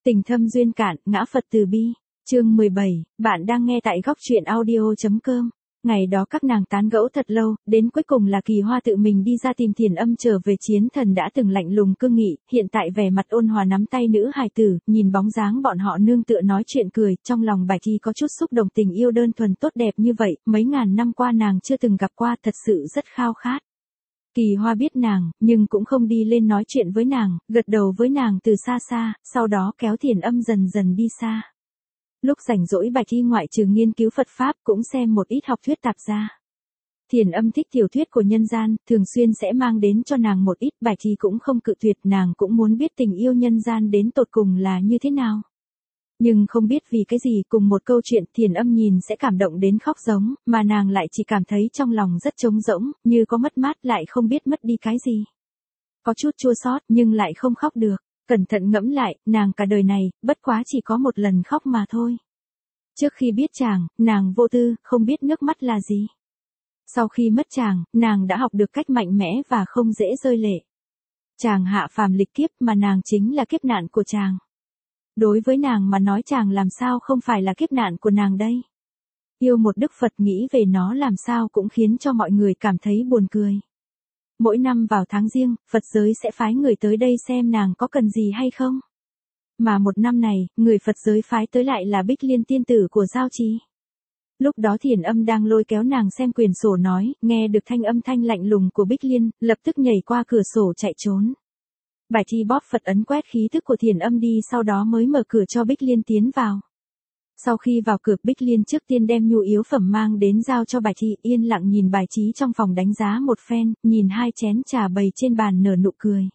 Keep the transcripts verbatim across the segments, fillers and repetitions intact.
Tình thâm duyên cạn, ngã Phật từ bi. Chương mười bảy, bạn đang nghe tại góc truyện audio.com. Ngày đó các nàng tán gẫu thật lâu, đến cuối cùng là Kỳ Hoa tự mình đi ra tìm Thiền Âm trở về. Chiến Thần đã từng lạnh lùng cương nghị, hiện tại vẻ mặt ôn hòa nắm tay nữ hài tử, nhìn bóng dáng bọn họ nương tựa nói chuyện cười, trong lòng Bạch Thi có chút xúc động. Tình yêu đơn thuần tốt đẹp như vậy, mấy ngàn năm qua nàng chưa từng gặp qua, thật sự rất khao khát. Kỳ Hoa biết nàng, nhưng cũng không đi lên nói chuyện với nàng, gật đầu với nàng từ xa xa, sau đó kéo Thiền Âm dần dần đi xa. Lúc rảnh rỗi Bạch Thi ngoại trừ nghiên cứu Phật Pháp cũng xem một ít học thuyết tạp gia. Thiền Âm thích tiểu thuyết của nhân gian, thường xuyên sẽ mang đến cho nàng một ít. Bạch Thi cũng không cự tuyệt, nàng cũng muốn biết tình yêu nhân gian đến tột cùng là như thế nào. Nhưng không biết vì cái gì, cùng một câu chuyện Thiền Âm nhìn sẽ cảm động đến khóc giống, mà nàng lại chỉ cảm thấy trong lòng rất trống rỗng, như có mất mát lại không biết mất đi cái gì. Có chút chua xót nhưng lại không khóc được. Cẩn thận ngẫm lại, nàng cả đời này, bất quá chỉ có một lần khóc mà thôi. Trước khi biết chàng, nàng vô tư, không biết nước mắt là gì. Sau khi mất chàng, nàng đã học được cách mạnh mẽ và không dễ rơi lệ. Chàng hạ phàm lịch kiếp mà nàng chính là kiếp nạn của chàng. Đối với nàng mà nói chàng làm sao không phải là kiếp nạn của nàng đây. Yêu một đức Phật nghĩ về nó làm sao cũng khiến cho mọi người cảm thấy buồn cười. Mỗi năm vào tháng riêng, Phật giới sẽ phái người tới đây xem nàng có cần gì hay không. Mà một năm này, người Phật giới phái tới lại là Bích Liên tiên tử của Giao Trì. Lúc đó Thiền Âm đang lôi kéo nàng xem quyển sổ nói, nghe được thanh âm thanh lạnh lùng của Bích Liên, lập tức nhảy qua cửa sổ chạy trốn. Bạch Thi bóp Phật ấn quét khí thức của Thiền Âm đi, sau đó mới mở cửa cho Bích Liên tiến vào. Sau khi vào cửa, Bích Liên trước tiên đem nhu yếu phẩm mang đến giao cho Bạch Thi, yên lặng nhìn bài trí trong phòng đánh giá một phen, nhìn hai chén trà bày trên bàn nở nụ cười.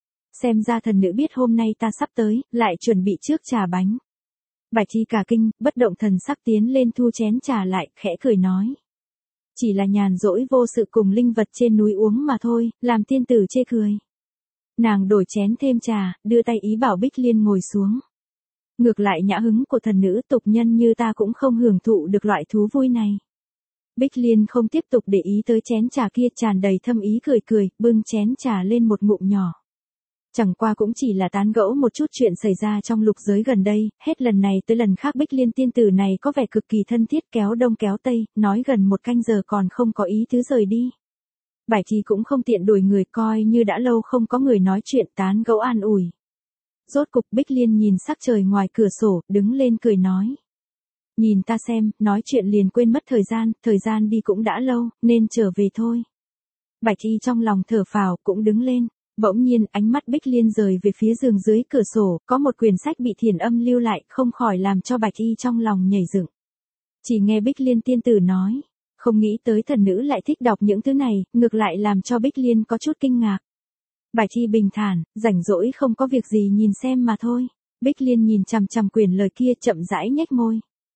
Xem ra thần nữ biết hôm nay ta sắp tới, lại chuẩn bị trước trà bánh. Bạch Thi cả kinh, bất động thần sắc tiến lên thu chén trà lại, khẽ cười nói. Chỉ là nhàn rỗi vô sự cùng linh vật trên núi uống mà thôi, làm tiên tử chê cười. Nàng đổi chén thêm trà, đưa tay ý bảo Bích Liên ngồi xuống. Ngược lại nhã hứng của thần nữ tục nhân như ta cũng không hưởng thụ được loại thú vui này. Bích Liên không tiếp tục để ý tới chén trà kia, tràn đầy thâm ý cười cười, bưng chén trà lên một ngụm nhỏ. Chẳng qua cũng chỉ là tán gẫu một chút chuyện xảy ra trong lục giới gần đây, hết lần này tới lần khác Bích Liên tiên tử này có vẻ cực kỳ thân thiết, kéo đông kéo tây, nói gần một canh giờ còn không có ý tứ rời đi. Bạch Thi cũng không tiện đuổi người, coi như đã lâu không có người nói chuyện tán gẫu an ủi. Rốt cục Bích Liên nhìn sắc trời ngoài cửa sổ, đứng lên cười nói. Nhìn ta xem, nói chuyện liền quên mất thời gian, thời gian đi cũng đã lâu, nên trở về thôi. Bạch Thi trong lòng thở phào, cũng đứng lên. Bỗng nhiên ánh mắt Bích Liên rời về phía giường dưới cửa sổ, có một quyển sách bị Thiền Âm lưu lại, không khỏi làm cho Bạch Thi trong lòng nhảy dựng. Chỉ nghe Bích Liên tiên tử nói, không nghĩ tới thần nữ lại thích đọc những thứ này, ngược lại làm cho Bích Liên có chút kinh ngạc. Bạch Thi bình thản, rảnh rỗi không có việc gì nhìn xem mà thôi. Bích Liên nhìn chằm chằm quyển lời kia, chậm rãi nhếch môi.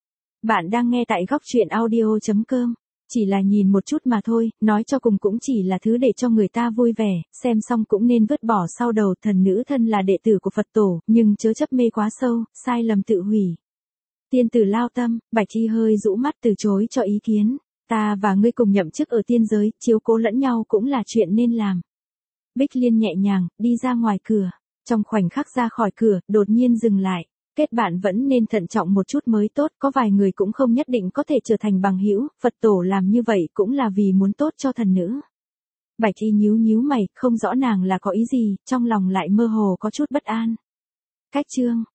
Bạn đang nghe tại góc truyện audio.com. Chỉ là nhìn một chút mà thôi, nói cho cùng cũng chỉ là thứ để cho người ta vui vẻ, xem xong cũng nên vứt bỏ sau đầu. Thần nữ thân là đệ tử của Phật tổ, nhưng chớ chấp mê quá sâu, sai lầm tự hủy. Tiên tử lao tâm, Bạch Thi hơi rũ mắt từ chối cho ý kiến. Ta và ngươi cùng nhậm chức ở tiên giới, chiếu cố lẫn nhau cũng là chuyện nên làm. Bích Liên nhẹ nhàng, đi ra ngoài cửa. Trong khoảnh khắc ra khỏi cửa, đột nhiên dừng lại. Kết bạn vẫn nên thận trọng một chút mới tốt, có vài người cũng không nhất định có thể trở thành bằng hữu, Phật tổ làm như vậy cũng là vì muốn tốt cho thần nữ. Bạch Thi nhíu nhíu mày, không rõ nàng là có ý gì, trong lòng lại mơ hồ có chút bất an. Cách chương